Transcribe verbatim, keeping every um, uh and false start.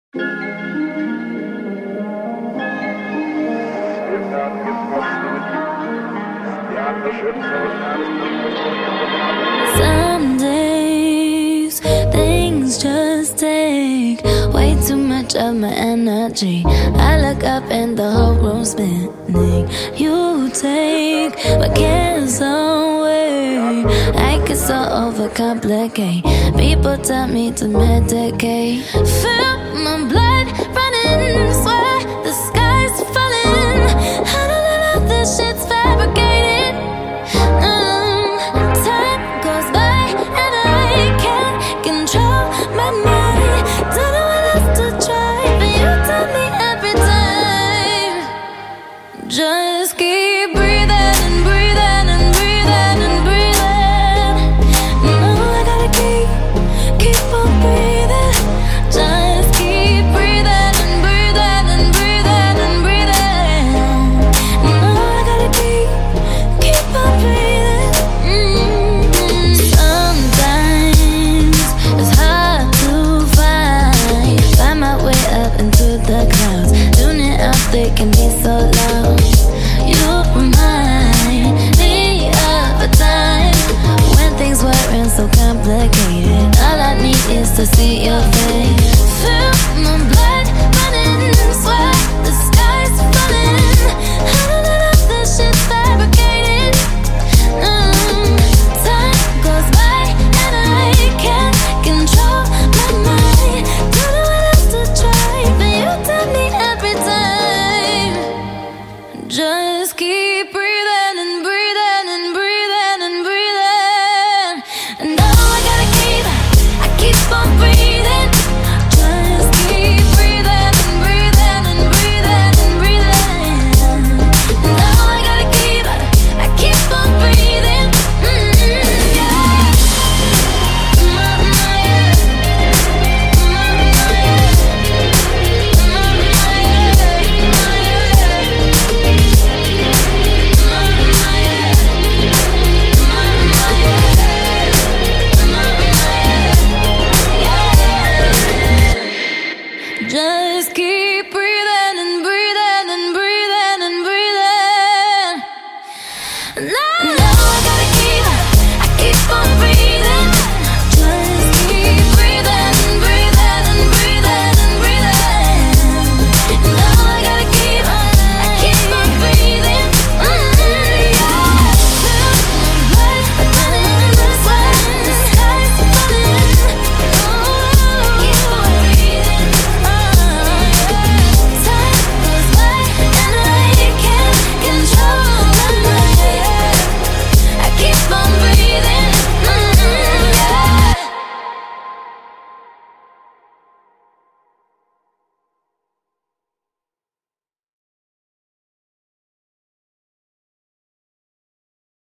Some days things just take way too much of my energy. I look up and the whole room's spinning. You take my cares away. I get so overcomplicate. People tell me to medicate. Feel